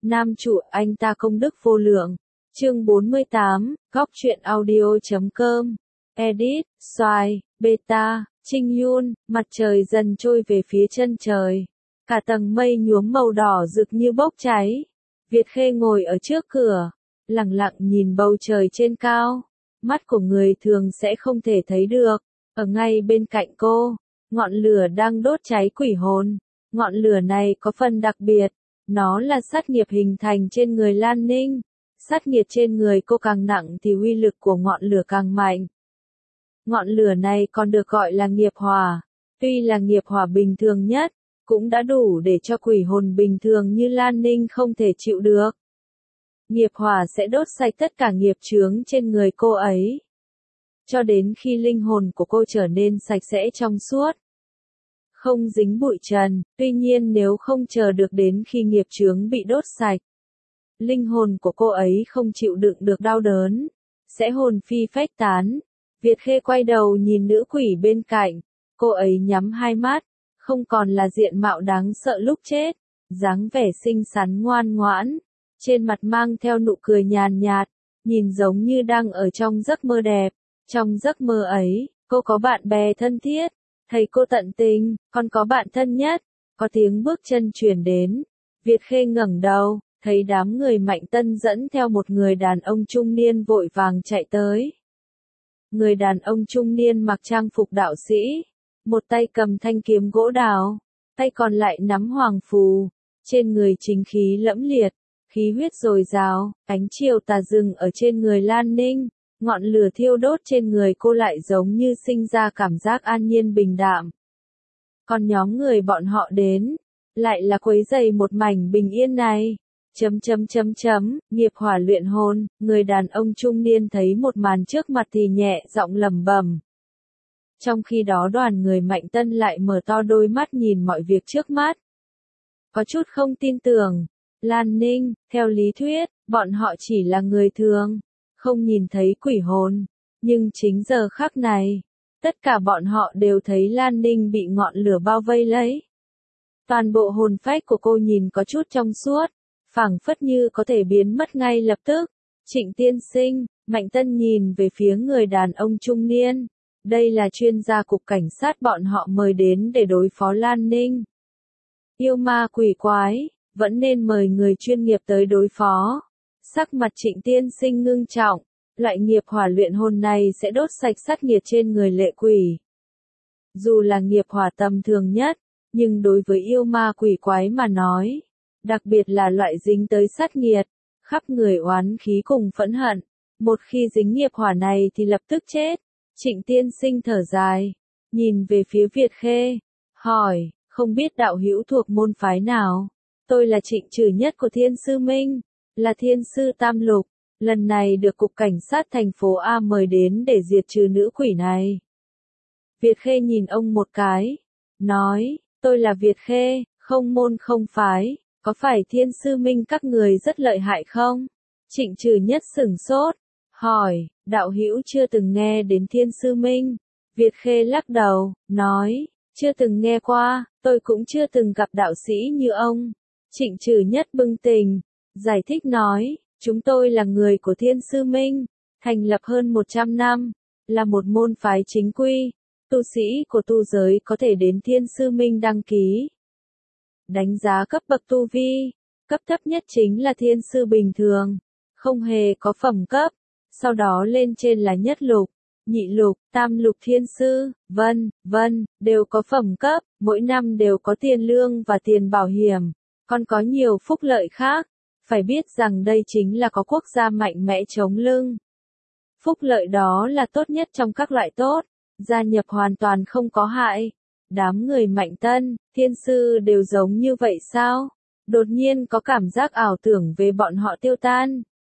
Nam chủ anh ta công đức vô lượng. Chương 48, góc truyện audio.com. Edit, Xoài, Beta, Trinh Yun, mặt trời dần trôi về phía chân trời. Cả tầng mây nhuốm màu đỏ rực như bốc cháy. Việt Khê ngồi ở trước cửa, lặng lặng nhìn bầu trời trên cao. Mắt của người thường sẽ không thể thấy được. Ở ngay bên cạnh cô, ngọn lửa đang đốt cháy quỷ hồn. Ngọn lửa này có phần đặc biệt. Nó là sát nghiệp hình thành trên người Lan Ninh. Sát nghiệp trên người cô càng nặng thì uy lực của ngọn lửa càng mạnh. Ngọn lửa này còn được gọi là nghiệp hỏa. Tuy là nghiệp hỏa bình thường nhất, cũng đã đủ để cho quỷ hồn bình thường như Lan Ninh không thể chịu được. Nghiệp hỏa sẽ đốt sạch tất cả nghiệp chướng trên người cô ấy, cho đến khi linh hồn của cô trở nên sạch sẽ trong suốt, không dính bụi trần. Tuy nhiên nếu không chờ được đến khi nghiệp chướng bị đốt sạch, linh hồn của cô ấy không chịu đựng được đau đớn, sẽ hồn phi phách tán. Việt Khê quay đầu nhìn nữ quỷ bên cạnh, cô ấy nhắm hai mắt, không còn là diện mạo đáng sợ lúc chết, dáng vẻ xinh xắn ngoan ngoãn, trên mặt mang theo nụ cười nhàn nhạt, nhìn giống như đang ở trong giấc mơ đẹp. Trong giấc mơ ấy, cô có bạn bè thân thiết, thầy cô tận tình, còn có bạn thân nhất. Có tiếng bước chân truyền đến, Việt Khê ngẩng đầu, thấy đám người Mạnh Tân dẫn theo một người đàn ông trung niên vội vàng chạy tới. Người đàn ông trung niên mặc trang phục đạo sĩ, một tay cầm thanh kiếm gỗ đào, tay còn lại nắm hoàng phù, trên người chính khí lẫm liệt, khí huyết dồi dào. Ánh chiều tà rừng ở trên người Lan Ninh, ngọn lửa thiêu đốt trên người cô lại giống như sinh ra cảm giác an nhiên bình đạm. Còn nhóm người bọn họ đến, lại là quấy rầy một mảnh bình yên này. Nghiệp hỏa luyện hồn. Người đàn ông trung niên thấy một màn trước mặt thì nhẹ giọng lẩm bẩm. Trong khi đó đoàn người Mạnh Tân lại mở to đôi mắt nhìn mọi việc trước mắt, có chút không tin tưởng. Lan Ninh, theo lý thuyết, bọn họ chỉ là người thường, không nhìn thấy quỷ hồn, nhưng chính giờ khắc này, tất cả bọn họ đều thấy Lan Ninh bị ngọn lửa bao vây lấy. Toàn bộ hồn phách của cô nhìn có chút trong suốt, phảng phất như có thể biến mất ngay lập tức. Trịnh tiên sinh, Mạnh Tân nhìn về phía người đàn ông trung niên. Đây là chuyên gia cục cảnh sát bọn họ mời đến để đối phó Lan Ninh. Yêu ma quỷ quái, vẫn nên mời người chuyên nghiệp tới đối phó. Sắc mặt Trịnh tiên sinh ngưng trọng, loại nghiệp hỏa luyện hồn này sẽ đốt sạch sát nghiệp trên người lệ quỷ. Dù là nghiệp hỏa tầm thường nhất, nhưng đối với yêu ma quỷ quái mà nói, đặc biệt là loại dính tới sát nghiệt, khắp người oán khí cùng phẫn hận, một khi dính nghiệp hỏa này thì lập tức chết. Trịnh tiên sinh thở dài, nhìn về phía Việt Khê, hỏi, không biết đạo hữu thuộc môn phái nào? Tôi là Trịnh Trừ Nhất của Thiên Sư Minh, là Thiên Sư Tam Lục, lần này được Cục Cảnh sát thành phố A mời đến để diệt trừ nữ quỷ này. Việt Khê nhìn ông một cái, nói, tôi là Việt Khê, không môn không phái, có phải Thiên Sư Minh các người rất lợi hại không? Trịnh Trừ Nhất sửng sốt, hỏi, đạo hữu chưa từng nghe đến Thiên Sư Minh. Việt Khê lắc đầu, nói, chưa từng nghe qua, tôi cũng chưa từng gặp đạo sĩ như ông. Trịnh Trừ Nhất bừng tỉnh, giải thích nói, chúng tôi là người của Thiên Sư Minh, thành lập hơn 100 năm, là một môn phái chính quy, tu sĩ của tu giới có thể đến Thiên Sư Minh đăng ký. Đánh giá cấp bậc tu vi, cấp thấp nhất chính là Thiên Sư bình thường, không hề có phẩm cấp, sau đó lên trên là nhất lục, nhị lục, tam lục Thiên Sư, vân, đều có phẩm cấp, mỗi năm đều có tiền lương và tiền bảo hiểm, còn có nhiều phúc lợi khác. Phải biết rằng đây chính là có quốc gia mạnh mẽ chống lưng. Phúc lợi đó là tốt nhất trong các loại tốt, gia nhập hoàn toàn không có hại. Đám người Mạnh Tân, Thiên Sư đều giống như vậy sao? Đột nhiên có cảm giác ảo tưởng về bọn họ tiêu tan.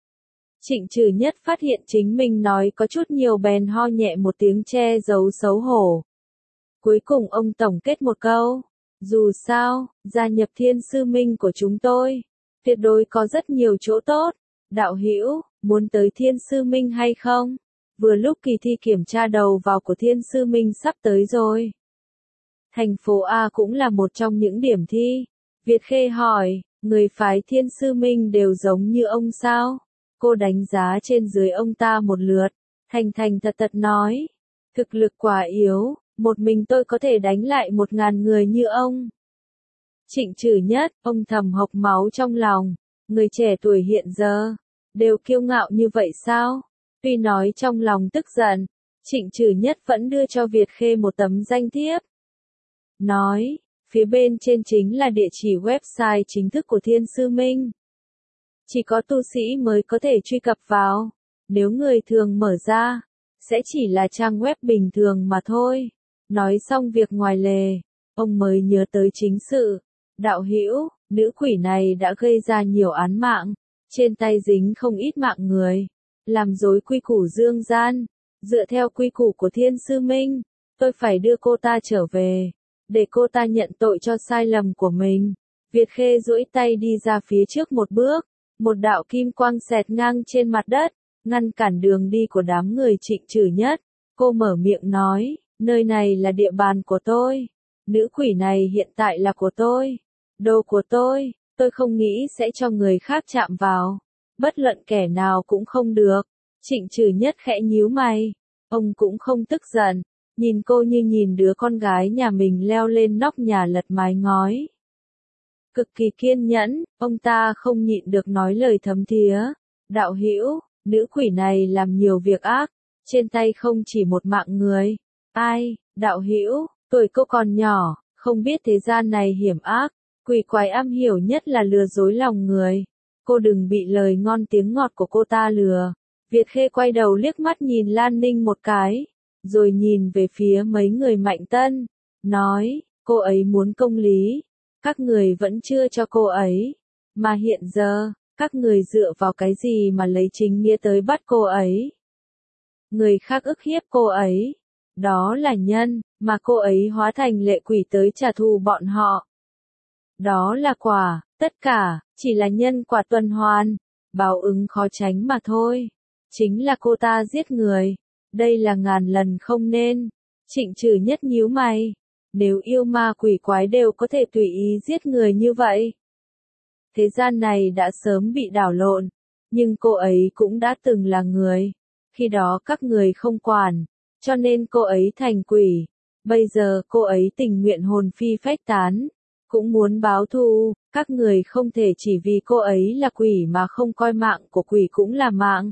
Trịnh Trừ Nhất phát hiện chính mình nói có chút nhiều bèn ho nhẹ một tiếng che giấu xấu hổ. Cuối cùng ông tổng kết một câu, dù sao, gia nhập Thiên Sư Minh của chúng tôi, tuyệt đối có rất nhiều chỗ tốt. Đạo hữu, muốn tới Thiên Sư Minh hay không? Vừa lúc kỳ thi kiểm tra đầu vào của Thiên Sư Minh sắp tới rồi. Thành phố A cũng là một trong những điểm thi. Việt Khê hỏi, Người phái Thiên Sư Minh đều giống như ông sao? Cô đánh giá trên dưới ông ta một lượt, thành thành thật thật nói. Thực lực quá yếu, một mình tôi có thể đánh lại 1000 người như ông. Trịnh Trử Nhất, ông thầm hộc máu trong lòng. Người trẻ tuổi hiện giờ, đều kiêu ngạo như vậy sao? Tuy nói trong lòng tức giận, Trịnh Trử Nhất vẫn đưa cho Việt Khê một tấm danh thiếp. Nói, phía bên trên chính là địa chỉ website chính thức của Thiên Sư Minh. Chỉ có tu sĩ mới có thể truy cập vào. Nếu người thường mở ra, sẽ chỉ là trang web bình thường mà thôi. Nói xong việc ngoài lề, ông mới nhớ tới chính sự. Đạo hữu, nữ quỷ này đã gây ra nhiều án mạng, trên tay dính không ít mạng người, làm rối quy củ dương gian. Dựa theo quy củ của Thiên Sư Minh, tôi phải đưa cô ta trở về, để cô ta nhận tội cho sai lầm của mình. Việt Khê duỗi tay đi ra phía trước một bước, một đạo kim quang xẹt ngang trên mặt đất, ngăn cản đường đi của đám người Trịnh Trử Nhất. Cô mở miệng nói, nơi này là địa bàn của tôi. Nữ quỷ này hiện tại là của tôi. Đồ của tôi không nghĩ sẽ cho người khác chạm vào. Bất luận kẻ nào cũng không được. Trịnh Trử Nhất khẽ nhíu mày. Ông cũng không tức giận, nhìn cô như nhìn đứa con gái nhà mình leo lên nóc nhà lật mái ngói. Cực kỳ kiên nhẫn, ông ta không nhịn được nói lời thấm thía. Đạo hữu, nữ quỷ này làm nhiều việc ác, trên tay không chỉ một mạng người. Ai, đạo hữu, tuổi cô còn nhỏ, không biết thế gian này hiểm ác, quỷ quái am hiểu nhất là lừa dối lòng người. Cô đừng bị lời ngon tiếng ngọt của cô ta lừa. Việt Khê quay đầu liếc mắt nhìn Lan Ninh một cái, rồi nhìn về phía mấy người Mạnh Tân, nói, cô ấy muốn công lý, các người vẫn chưa cho cô ấy, mà hiện giờ, các người dựa vào cái gì mà lấy chính nghĩa tới bắt cô ấy. Người khác ức hiếp cô ấy, đó là nhân, mà cô ấy hóa thành lệ quỷ tới trả thù bọn họ. Đó là quả, tất cả, chỉ là nhân quả tuần hoàn, báo ứng khó tránh mà thôi. Chính là cô ta giết người, đây là ngàn lần không nên. Trịnh Trử Nhất nhíu mày, nếu yêu ma quỷ quái đều có thể tùy ý giết người như vậy, thế gian này đã sớm bị đảo lộn, nhưng cô ấy cũng đã từng là người, khi đó các người không quản, cho nên cô ấy thành quỷ, bây giờ cô ấy tình nguyện hồn phi phách tán, cũng muốn báo thù, các người không thể chỉ vì cô ấy là quỷ mà không coi mạng của quỷ cũng là mạng.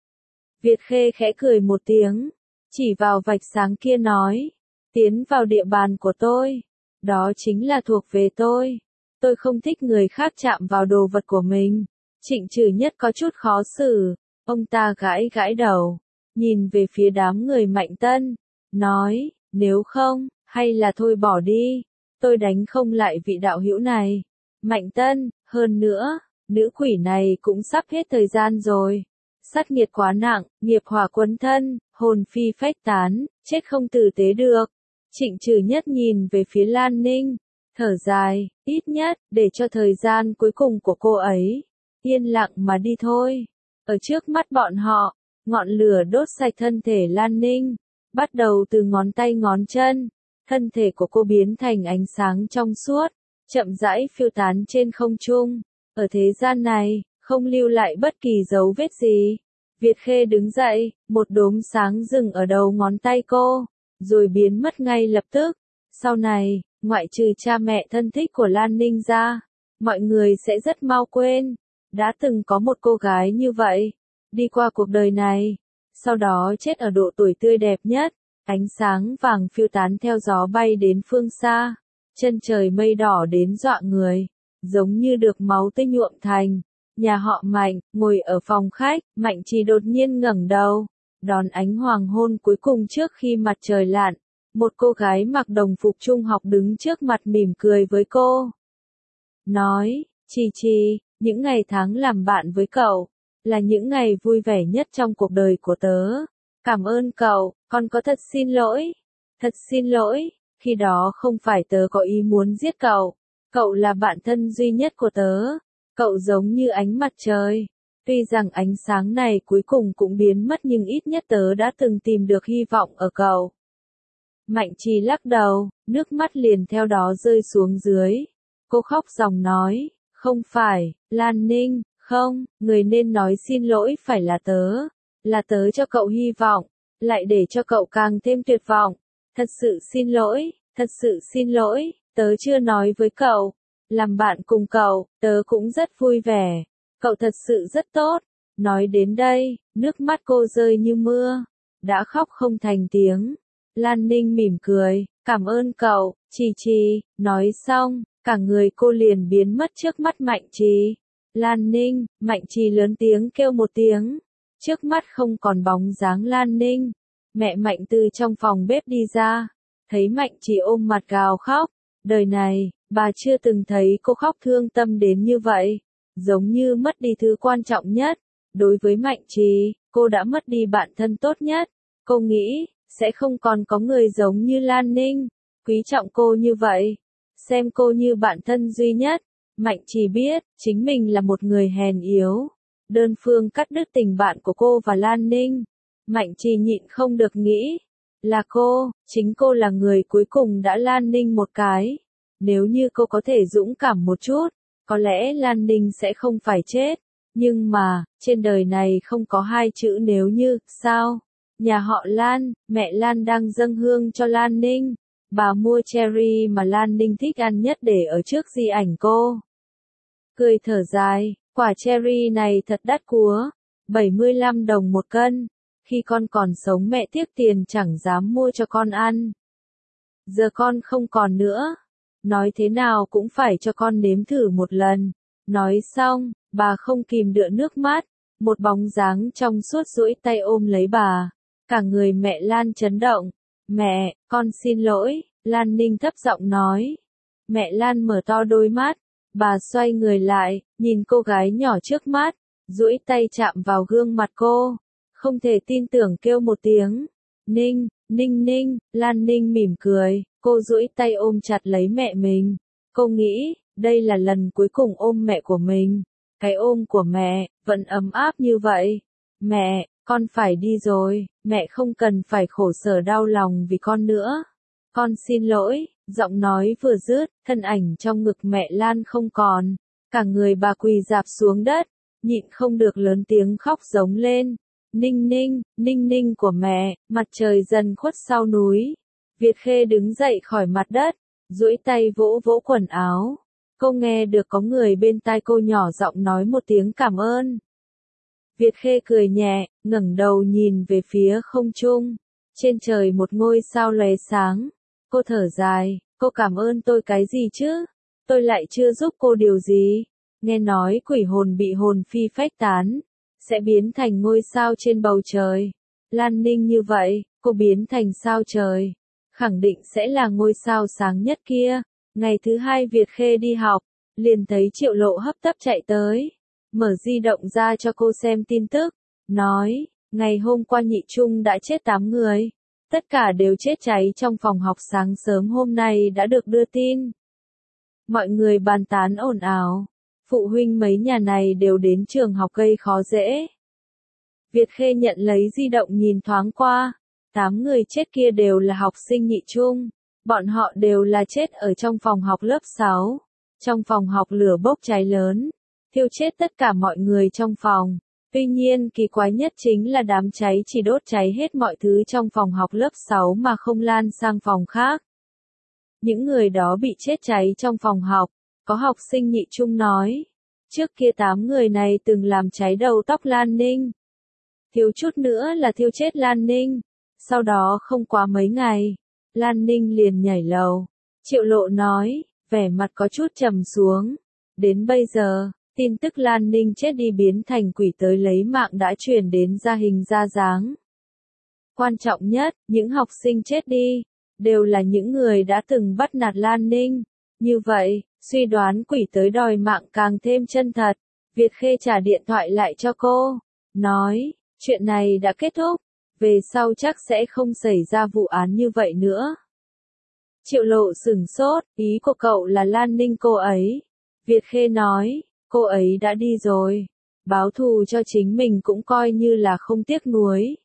Việt Khê khẽ cười một tiếng, chỉ vào vạch sáng kia nói, tiến vào địa bàn của tôi, đó chính là thuộc về tôi không thích người khác chạm vào đồ vật của mình. Trịnh Trử Nhất có chút khó xử, ông ta gãi gãi đầu, nhìn về phía đám người Mạnh Tân, nói, nếu không, hay là thôi bỏ đi, tôi đánh không lại vị đạo hữu này. Mạnh Tân, hơn nữa, nữ quỷ này cũng sắp hết thời gian rồi. Sát nghiệt quá nặng, nghiệp hỏa quấn thân, hồn phi phách tán, chết không tử tế được. Trịnh Trử Nhất nhìn về phía Lan Ninh, thở dài, ít nhất, để cho thời gian cuối cùng của cô ấy, yên lặng mà đi thôi. Ở trước mắt bọn họ, ngọn lửa đốt sạch thân thể Lan Ninh, bắt đầu từ ngón tay ngón chân, thân thể của cô biến thành ánh sáng trong suốt, chậm rãi phiêu tán trên không trung. Ở thế gian này, không lưu lại bất kỳ dấu vết gì. Việt Khê đứng dậy, một đốm sáng dừng ở đầu ngón tay cô, rồi biến mất ngay lập tức. Sau này, ngoại trừ cha mẹ thân thích của Lan Ninh ra, mọi người sẽ rất mau quên. Đã từng có một cô gái như vậy, đi qua cuộc đời này, sau đó chết ở độ tuổi tươi đẹp nhất, ánh sáng vàng phiêu tán theo gió bay đến phương xa, chân trời mây đỏ đến dọa người, giống như được máu tươi nhuộm thành. Nhà họ Mạnh, ngồi ở phòng khách, Mạnh Trì đột nhiên ngẩng đầu, đón ánh hoàng hôn cuối cùng trước khi mặt trời lặn. Một cô gái mặc đồng phục trung học đứng trước mặt mỉm cười với cô. Nói, Trì, những ngày tháng làm bạn với cậu, là những ngày vui vẻ nhất trong cuộc đời của tớ. Cảm ơn cậu, con có thật xin lỗi, khi đó không phải tớ có ý muốn giết cậu. Cậu là bạn thân duy nhất của tớ. Cậu giống như ánh mặt trời. Tuy rằng ánh sáng này cuối cùng cũng biến mất nhưng ít nhất tớ đã từng tìm được hy vọng ở cậu. Mạnh Trì lắc đầu, nước mắt liền theo đó rơi xuống dưới. Cô khóc ròng nói, Không phải, Lan Ninh, không, người nên nói xin lỗi phải là tớ cho cậu hy vọng, lại để cho cậu càng thêm tuyệt vọng. Thật sự xin lỗi, tớ chưa nói với cậu. Làm bạn cùng cậu, tớ cũng rất vui vẻ. Cậu thật sự rất tốt. Nói đến đây, nước mắt cô rơi như mưa. Đã khóc không thành tiếng. Lan Ninh mỉm cười, cảm ơn cậu, Trì. Nói xong, cả người cô liền biến mất trước mắt Mạnh Trì. Lan Ninh, Mạnh Trì lớn tiếng kêu một tiếng. Trước mắt không còn bóng dáng Lan Ninh. Mẹ Mạnh từ trong phòng bếp đi ra. Thấy Mạnh Trì ôm mặt gào khóc. Đời này, bà chưa từng thấy cô khóc thương tâm đến như vậy. Giống như mất đi thứ quan trọng nhất. Đối với Mạnh Trì, cô đã mất đi bạn thân tốt nhất. Cô nghĩ, sẽ không còn có người giống như Lan Ninh, quý trọng cô như vậy, xem cô như bạn thân duy nhất. Mạnh Trì biết, chính mình là một người hèn yếu, đơn phương cắt đứt tình bạn của cô và Lan Ninh. Mạnh Trì nhịn không được nghĩ, là chính cô là người cuối cùng đã Lan Ninh một cái. Nếu như cô có thể dũng cảm một chút, có lẽ Lan Ninh sẽ không phải chết. Nhưng mà, trên đời này không có hai chữ nếu như, sao? Nhà họ Lan, mẹ Lan đang dâng hương cho Lan Ninh. Bà mua cherry mà Lan Ninh thích ăn nhất để ở trước di ảnh cô. Cười thở dài, quả cherry này thật đắt cúa, 75 đồng một cân. Khi con còn sống mẹ tiếc tiền chẳng dám mua cho con ăn. Giờ con không còn nữa. Nói thế nào cũng phải cho con nếm thử một lần. Nói xong, bà không kìm được nước mắt. Một bóng dáng trong suốt duỗi tay ôm lấy bà. Cả người mẹ Lan chấn động. Mẹ, con xin lỗi, Lan Ninh thấp giọng nói. Mẹ Lan mở to đôi mắt. Bà xoay người lại, nhìn cô gái nhỏ trước mắt. Duỗi tay chạm vào gương mặt cô. Không thể tin tưởng kêu một tiếng. Ninh, Lan Ninh mỉm cười. Cô duỗi tay ôm chặt lấy mẹ mình. Cô nghĩ, đây là lần cuối cùng ôm mẹ của mình. Cái ôm của mẹ, vẫn ấm áp như vậy. Mẹ, con phải đi rồi, mẹ không cần phải khổ sở đau lòng vì con nữa. Con xin lỗi, giọng nói vừa dứt, thân ảnh trong ngực mẹ Lan không còn. Cả người bà quỳ rạp xuống đất, nhịn không được lớn tiếng khóc giống lên. Ninh của mẹ, mặt trời dần khuất sau núi. Việt Khê đứng dậy khỏi mặt đất, duỗi tay vỗ vỗ quần áo. Cô nghe được có người bên tai cô nhỏ giọng nói một tiếng cảm ơn. Việt Khê cười nhẹ, ngẩng đầu nhìn về phía không trung. Trên trời một ngôi sao lóe sáng. Cô thở dài, cô cảm ơn tôi cái gì chứ? Tôi lại chưa giúp cô điều gì. Nghe nói quỷ hồn bị hồn phi phách tán, sẽ biến thành ngôi sao trên bầu trời. Lan Ninh như vậy, cô biến thành sao trời. Khẳng định sẽ là ngôi sao sáng nhất kia. Ngày thứ hai Việt Khê đi học, liền thấy Triệu Lộ hấp tấp chạy tới. Mở di động ra cho cô xem tin tức. Nói, ngày hôm qua Nhị Trung đã chết 8 người. Tất cả đều chết cháy trong phòng học sáng sớm hôm nay đã được đưa tin. Mọi người bàn tán ồn ào. Phụ huynh mấy nhà này đều đến trường học gây khó dễ. Việt Khê nhận lấy di động nhìn thoáng qua. 8 người chết kia đều là học sinh Nhị Trung. Bọn họ đều là chết ở trong phòng học lớp 6. Trong phòng học lửa bốc cháy lớn, thiêu chết tất cả mọi người trong phòng. Tuy nhiên kỳ quái nhất chính là đám cháy chỉ đốt cháy hết mọi thứ trong phòng học lớp 6 mà không lan sang phòng khác. Những người đó bị chết cháy trong phòng học, có học sinh Nhị Trung nói. Trước kia 8 người này từng làm cháy đầu tóc Lan Ninh. Thiếu chút nữa là thiêu chết Lan Ninh. Sau đó không quá mấy ngày, Lan Ninh liền nhảy lầu. Triệu Lộ nói, vẻ mặt có chút trầm xuống. Đến bây giờ, tin tức Lan Ninh chết đi biến thành quỷ tới lấy mạng đã truyền đến ra hình ra dáng. Quan trọng nhất, những học sinh chết đi, đều là những người đã từng bắt nạt Lan Ninh. Như vậy, suy đoán quỷ tới đòi mạng càng thêm chân thật. Việt Khê trả điện thoại lại cho cô, nói, chuyện này đã kết thúc, về sau chắc sẽ không xảy ra vụ án như vậy nữa. Triệu Lộ sửng sốt, ý của cậu là Lan Ninh cô ấy. Việt Khê nói, cô ấy đã đi rồi. Báo thù cho chính mình cũng coi như là không tiếc nuối.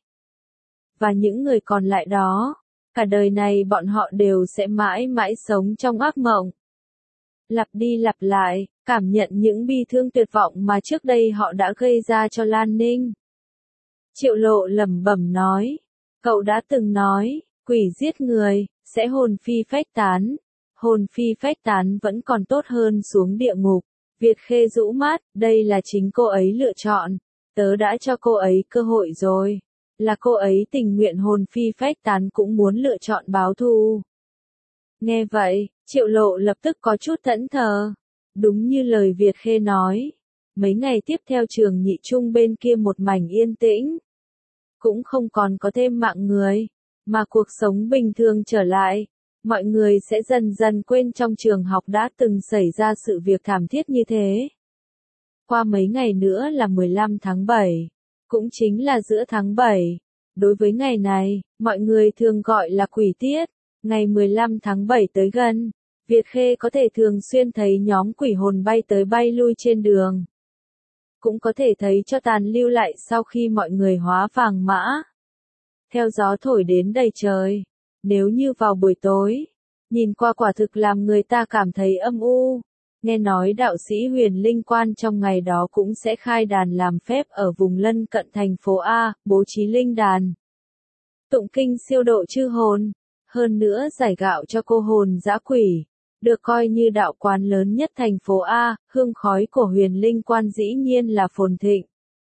Và những người còn lại đó, cả đời này bọn họ đều sẽ mãi mãi sống trong ác mộng. Lặp đi lặp lại, cảm nhận những bi thương tuyệt vọng mà trước đây họ đã gây ra cho Lan Ninh. Triệu Lộ lẩm bẩm nói, cậu đã từng nói, quỷ giết người, sẽ hồn phi phách tán. Hồn phi phách tán vẫn còn tốt hơn xuống địa ngục. Việt Khê rũ mắt, đây là chính cô ấy lựa chọn. Tớ đã cho cô ấy cơ hội rồi. Là cô ấy tình nguyện hồn phi phách tán cũng muốn lựa chọn báo thù. Nghe vậy, Triệu Lộ lập tức có chút thẫn thờ. Đúng như lời Việt Khê nói. Mấy ngày tiếp theo trường nhị trung bên kia một mảnh yên tĩnh. Cũng không còn có thêm mạng người. Mà cuộc sống bình thường trở lại. Mọi người sẽ dần dần quên trong trường học đã từng xảy ra sự việc thảm thiết như thế. Qua mấy ngày nữa là 15 tháng 7. Cũng chính là giữa tháng 7. Đối với ngày này, mọi người thường gọi là quỷ tiết. Ngày 15 tháng 7 tới gần, Việt Khê có thể thường xuyên thấy nhóm quỷ hồn bay tới bay lui trên đường. Cũng có thể thấy cho tàn lưu lại sau khi mọi người hóa vàng mã. Theo gió thổi đến đầy trời. Nếu như vào buổi tối, nhìn qua quả thực làm người ta cảm thấy âm u. Nghe nói đạo sĩ Huyền Linh Quan trong ngày đó cũng sẽ khai đàn làm phép ở vùng lân cận thành phố A, bố trí linh đàn. Tụng kinh siêu độ chư hồn, hơn nữa giải gạo cho cô hồn dã quỷ. Được coi như đạo quán lớn nhất thành phố A, hương khói của Huyền Linh Quan dĩ nhiên là phồn thịnh.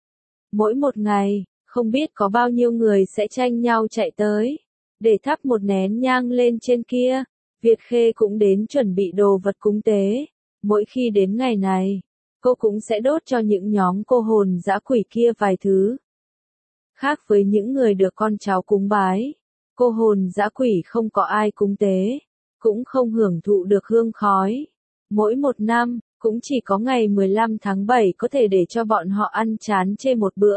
Mỗi một ngày, không biết có bao nhiêu người sẽ tranh nhau chạy tới. Để thắp một nén nhang lên trên kia, Việt Khê cũng đến chuẩn bị đồ vật cúng tế. Mỗi khi đến ngày này, cô cũng sẽ đốt cho những nhóm cô hồn dã quỷ kia vài thứ. Khác với những người được con cháu cúng bái, cô hồn dã quỷ không có ai cúng tế, cũng không hưởng thụ được hương khói. Mỗi một năm, cũng chỉ có ngày 15 tháng 7 có thể để cho bọn họ ăn chán chê một bữa.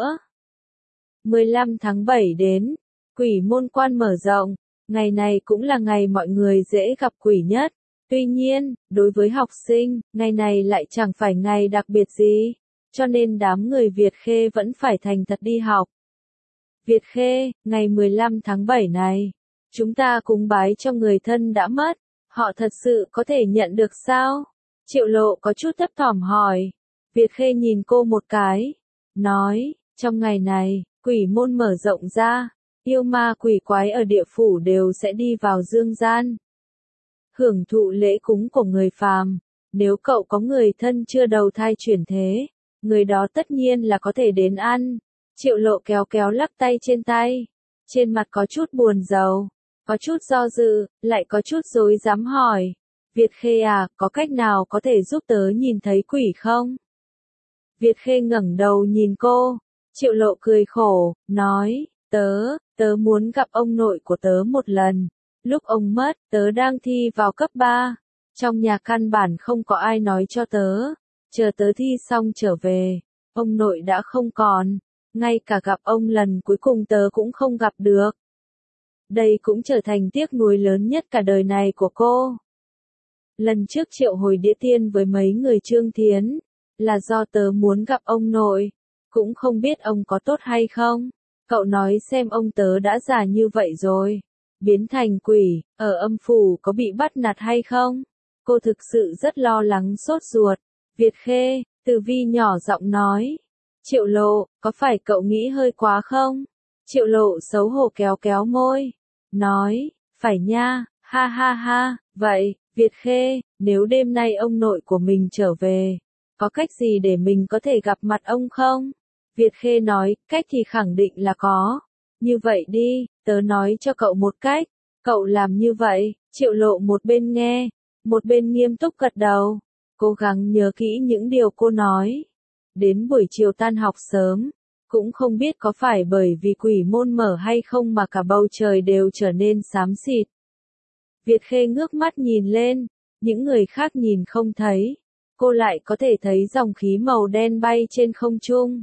15 tháng 7 đến. Quỷ môn quan mở rộng, ngày này cũng là ngày mọi người dễ gặp quỷ nhất. Tuy nhiên, đối với học sinh, ngày này lại chẳng phải ngày đặc biệt gì, cho nên đám người Việt Khê vẫn phải thành thật đi học. Việt Khê, ngày 15 tháng 7 này, chúng ta cúng bái cho người thân đã mất, họ thật sự có thể nhận được sao? Triệu Lộ có chút thấp thỏm hỏi. Việt Khê nhìn cô một cái, nói, trong ngày này, quỷ môn mở rộng ra. Yêu ma quỷ quái ở địa phủ đều sẽ đi vào dương gian. Hưởng thụ lễ cúng của người phàm. Nếu cậu có người thân chưa đầu thai chuyển thế, người đó tất nhiên là có thể đến ăn. Triệu Lộ kéo kéo lắc tay. Trên mặt có chút buồn rầu, có chút do dự, lại có chút rối rắm hỏi. Việt Khê à, có cách nào có thể giúp tớ nhìn thấy quỷ không? Việt Khê ngẩng đầu nhìn cô. Triệu Lộ cười khổ, nói, tớ muốn gặp ông nội của tớ một lần. Lúc ông mất, tớ đang thi vào cấp 3. Trong nhà căn bản không có ai nói cho tớ. Chờ tớ thi xong trở về, ông nội đã không còn. Ngay cả gặp ông lần cuối cùng tớ cũng không gặp được. Đây cũng trở thành tiếc nuối lớn nhất cả đời này của cô. Lần trước triệu hồi đĩa tiên với mấy người Trương Thiến, là do tớ muốn gặp ông nội. Cũng không biết ông có tốt hay không. Cậu nói xem ông tớ đã già như vậy rồi. Biến thành quỷ, ở âm phủ có bị bắt nạt hay không? Cô thực sự rất lo lắng sốt ruột. Việt Khê, Từ Vi nhỏ giọng nói. Triệu Lộ, có phải cậu nghĩ hơi quá không? Triệu Lộ xấu hổ kéo kéo môi. Nói, phải nha, ha ha ha, vậy, Việt Khê, nếu đêm nay ông nội của mình trở về, có cách gì để mình có thể gặp mặt ông không? Việt Khê nói, cách thì khẳng định là có. Như vậy đi, tớ nói cho cậu một cách. Cậu làm như vậy, Triệu Lộ một bên nghe, một bên nghiêm túc gật đầu. Cố gắng nhớ kỹ những điều cô nói. Đến buổi chiều tan học sớm, cũng không biết có phải bởi vì quỷ môn mở hay không mà cả bầu trời đều trở nên xám xịt. Việt Khê ngước mắt nhìn lên, những người khác nhìn không thấy. Cô lại có thể thấy dòng khí màu đen bay trên không trung.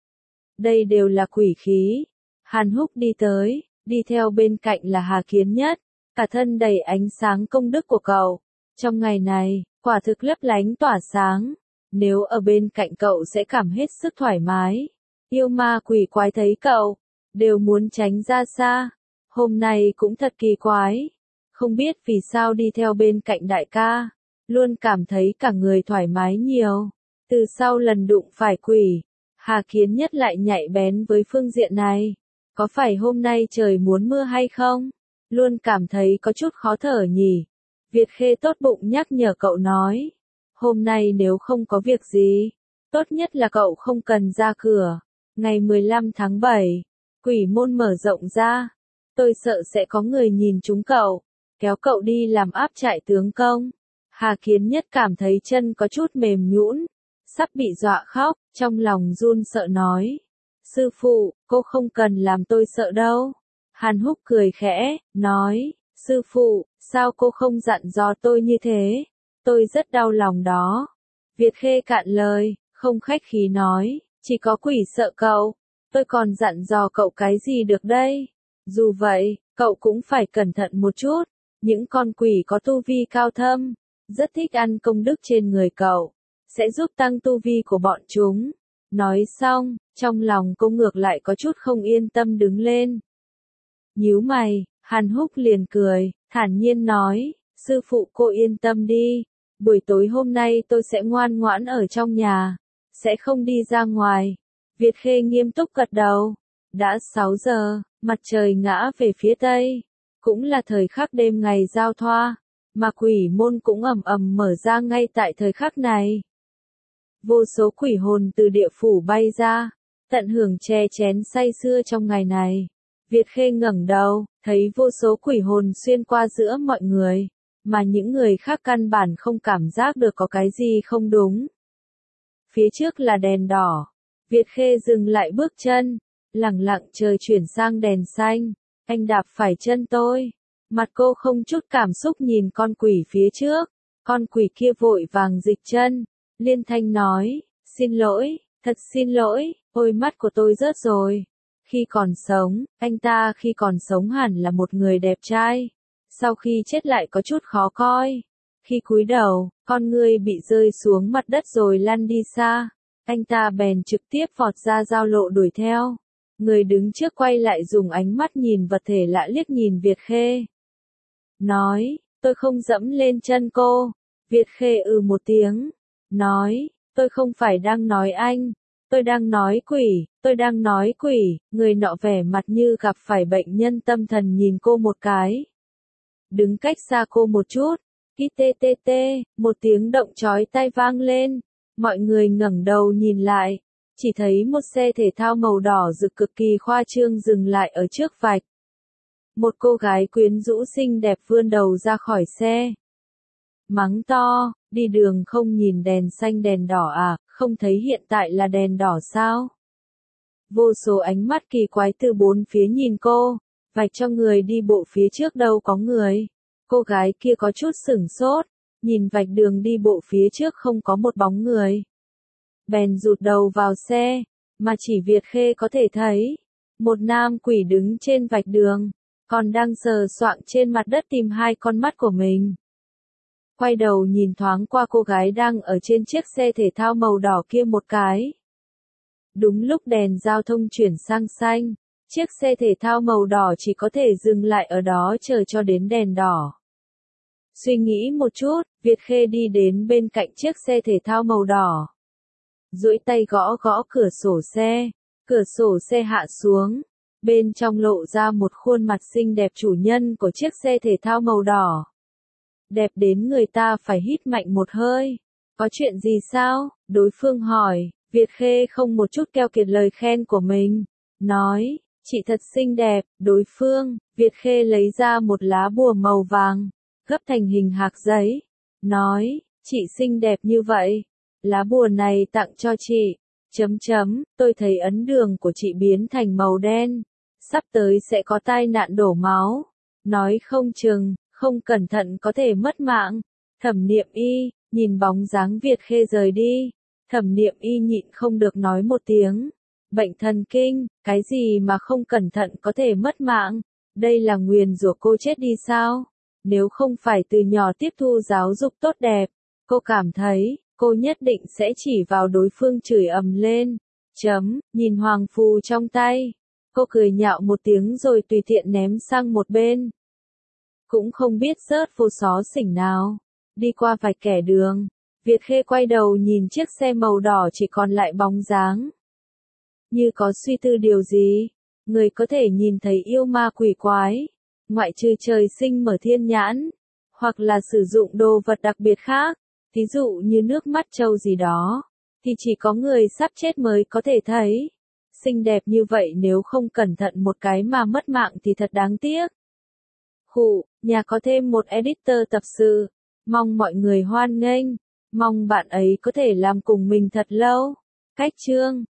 Đây đều là quỷ khí. Hàn Húc đi tới, đi theo bên cạnh là Hà Kiến Nhất, cả thân đầy ánh sáng công đức của cậu. Trong ngày này, quả thực lấp lánh tỏa sáng. Nếu ở bên cạnh cậu sẽ cảm hết sức thoải mái. Yêu ma quỷ quái thấy cậu, đều muốn tránh ra xa. Hôm nay cũng thật kỳ quái. Không biết vì sao đi theo bên cạnh đại ca, luôn cảm thấy cả người thoải mái nhiều. Từ sau lần đụng phải quỷ, Hà Kiến Nhất lại nhạy bén với phương diện này. Có phải hôm nay trời muốn mưa hay không? Luôn cảm thấy có chút khó thở nhỉ. Việt Khê tốt bụng nhắc nhở cậu nói. Hôm nay nếu không có việc gì, tốt nhất là cậu không cần ra cửa. Ngày 15 tháng 7, quỷ môn mở rộng ra. Tôi sợ sẽ có người nhìn chúng cậu, kéo cậu đi làm áp trại tướng công. Hà Kiến Nhất cảm thấy chân có chút mềm nhũn, sắp bị dọa khóc, trong lòng run sợ nói. Sư phụ, cô không cần làm tôi sợ đâu. Hàn Húc cười khẽ, nói, sư phụ, sao cô không dặn dò tôi như thế? Tôi rất đau lòng đó. Việt Khê cạn lời, không khách khí nói, chỉ có quỷ sợ cậu, tôi còn dặn dò cậu cái gì được đây? Dù vậy, cậu cũng phải cẩn thận một chút, những con quỷ có tu vi cao thâm, rất thích ăn công đức trên người cậu, sẽ giúp tăng tu vi của bọn chúng. Nói xong, trong lòng cô ngược lại có chút không yên tâm đứng lên. Nhíu mày, Hàn Húc liền cười, thản nhiên nói, sư phụ cô yên tâm đi, buổi tối hôm nay tôi sẽ ngoan ngoãn ở trong nhà, sẽ không đi ra ngoài. Việt Khê nghiêm túc gật đầu. Đã 6 giờ, mặt trời ngã về phía tây, cũng là thời khắc đêm ngày giao thoa, mà quỷ môn cũng ầm ầm mở ra ngay tại thời khắc này. Vô số quỷ hồn từ địa phủ bay ra, tận hưởng chè chén say sưa trong ngày này. Việt Khê ngẩng đầu, thấy vô số quỷ hồn xuyên qua giữa mọi người, mà những người khác căn bản không cảm giác được có cái gì không đúng. Phía trước là đèn đỏ. Việt Khê dừng lại bước chân, lẳng lặng chờ chuyển sang đèn xanh. Anh đạp phải chân tôi. Mặt cô không chút cảm xúc nhìn con quỷ phía trước. Con quỷ kia vội vàng dịch chân. Liên thanh nói, xin lỗi, thật xin lỗi, ôi mắt của tôi rớt rồi. Khi còn sống, anh ta khi còn sống hẳn là một người đẹp trai. Sau khi chết lại có chút khó coi. Khi cúi đầu, con ngươi bị rơi xuống mặt đất rồi lăn đi xa. Anh ta bèn trực tiếp vọt ra giao lộ đuổi theo. Người đứng trước quay lại dùng ánh mắt nhìn vật thể lạ liếc nhìn Việt Khê. Nói, tôi không dẫm lên chân cô. Việt Khê một tiếng. Nói, tôi không phải đang nói anh. Tôi đang nói quỷ, tôi đang nói quỷ. Người nọ vẻ mặt như gặp phải bệnh nhân tâm thần nhìn cô một cái. Đứng cách xa cô một chút. Ttt, một tiếng động chói tai vang lên. Mọi người ngẩng đầu nhìn lại, chỉ thấy một xe thể thao màu đỏ rực cực kỳ khoa trương dừng lại ở trước vạch. Một cô gái quyến rũ xinh đẹp vươn đầu ra khỏi xe. Mắng to, đi đường không nhìn đèn xanh đèn đỏ à, không thấy hiện tại là đèn đỏ sao? Vô số ánh mắt kỳ quái từ bốn phía nhìn cô, vạch cho người đi bộ phía trước đâu có người. Cô gái kia có chút sửng sốt, nhìn vạch đường đi bộ phía trước không có một bóng người. Bèn rụt đầu vào xe, mà chỉ Việt Khê có thể thấy. Một nam quỷ đứng trên vạch đường, còn đang sờ soạng trên mặt đất tìm hai con mắt của mình. Quay đầu nhìn thoáng qua cô gái đang ở trên chiếc xe thể thao màu đỏ kia một cái. Đúng lúc đèn giao thông chuyển sang xanh, chiếc xe thể thao màu đỏ chỉ có thể dừng lại ở đó chờ cho đến đèn đỏ. Suy nghĩ một chút, Việt Khê đi đến bên cạnh chiếc xe thể thao màu đỏ. Duỗi tay gõ gõ cửa sổ xe hạ xuống. Bên trong lộ ra một khuôn mặt xinh đẹp chủ nhân của chiếc xe thể thao màu đỏ. Đẹp đến người ta phải hít mạnh một hơi. Có chuyện gì sao? Đối phương hỏi. Việt Khê không một chút keo kiệt lời khen của mình. Nói, chị thật xinh đẹp. Đối phương, Việt Khê lấy ra một lá bùa màu vàng, gấp thành hình hạc giấy. Nói, chị xinh đẹp như vậy. Lá bùa này tặng cho chị. Tôi thấy ấn đường của chị biến thành màu đen. Sắp tới sẽ có tai nạn đổ máu. Nói không chừng, không cẩn thận có thể mất mạng. Thẩm Niệm Y, nhìn bóng dáng Việt Khê rời đi. Thẩm Niệm Y nhịn không được nói một tiếng. Bệnh thần kinh, cái gì mà không cẩn thận có thể mất mạng. Đây là nguyền rủa cô chết đi sao? Nếu không phải từ nhỏ tiếp thu giáo dục tốt đẹp, cô cảm thấy, cô nhất định sẽ chỉ vào đối phương chửi ầm lên. Nhìn hoàng phù trong tay. Cô cười nhạo một tiếng rồi tùy tiện ném sang một bên. Cũng không biết rớt vô xó xỉnh nào. Đi qua vạch kẻ đường, Việt Khê quay đầu nhìn chiếc xe màu đỏ chỉ còn lại bóng dáng. Như có suy tư điều gì, người có thể nhìn thấy yêu ma quỷ quái, ngoại trừ trời sinh mở thiên nhãn, hoặc là sử dụng đồ vật đặc biệt khác, ví dụ như nước mắt trâu gì đó, thì chỉ có người sắp chết mới có thể thấy. Xinh đẹp như vậy nếu không cẩn thận một cái mà mất mạng thì thật đáng tiếc. Nhà có thêm một editor tập sự. Mong mọi người hoan nghênh. Mong bạn ấy có thể làm cùng mình thật lâu. Cách chương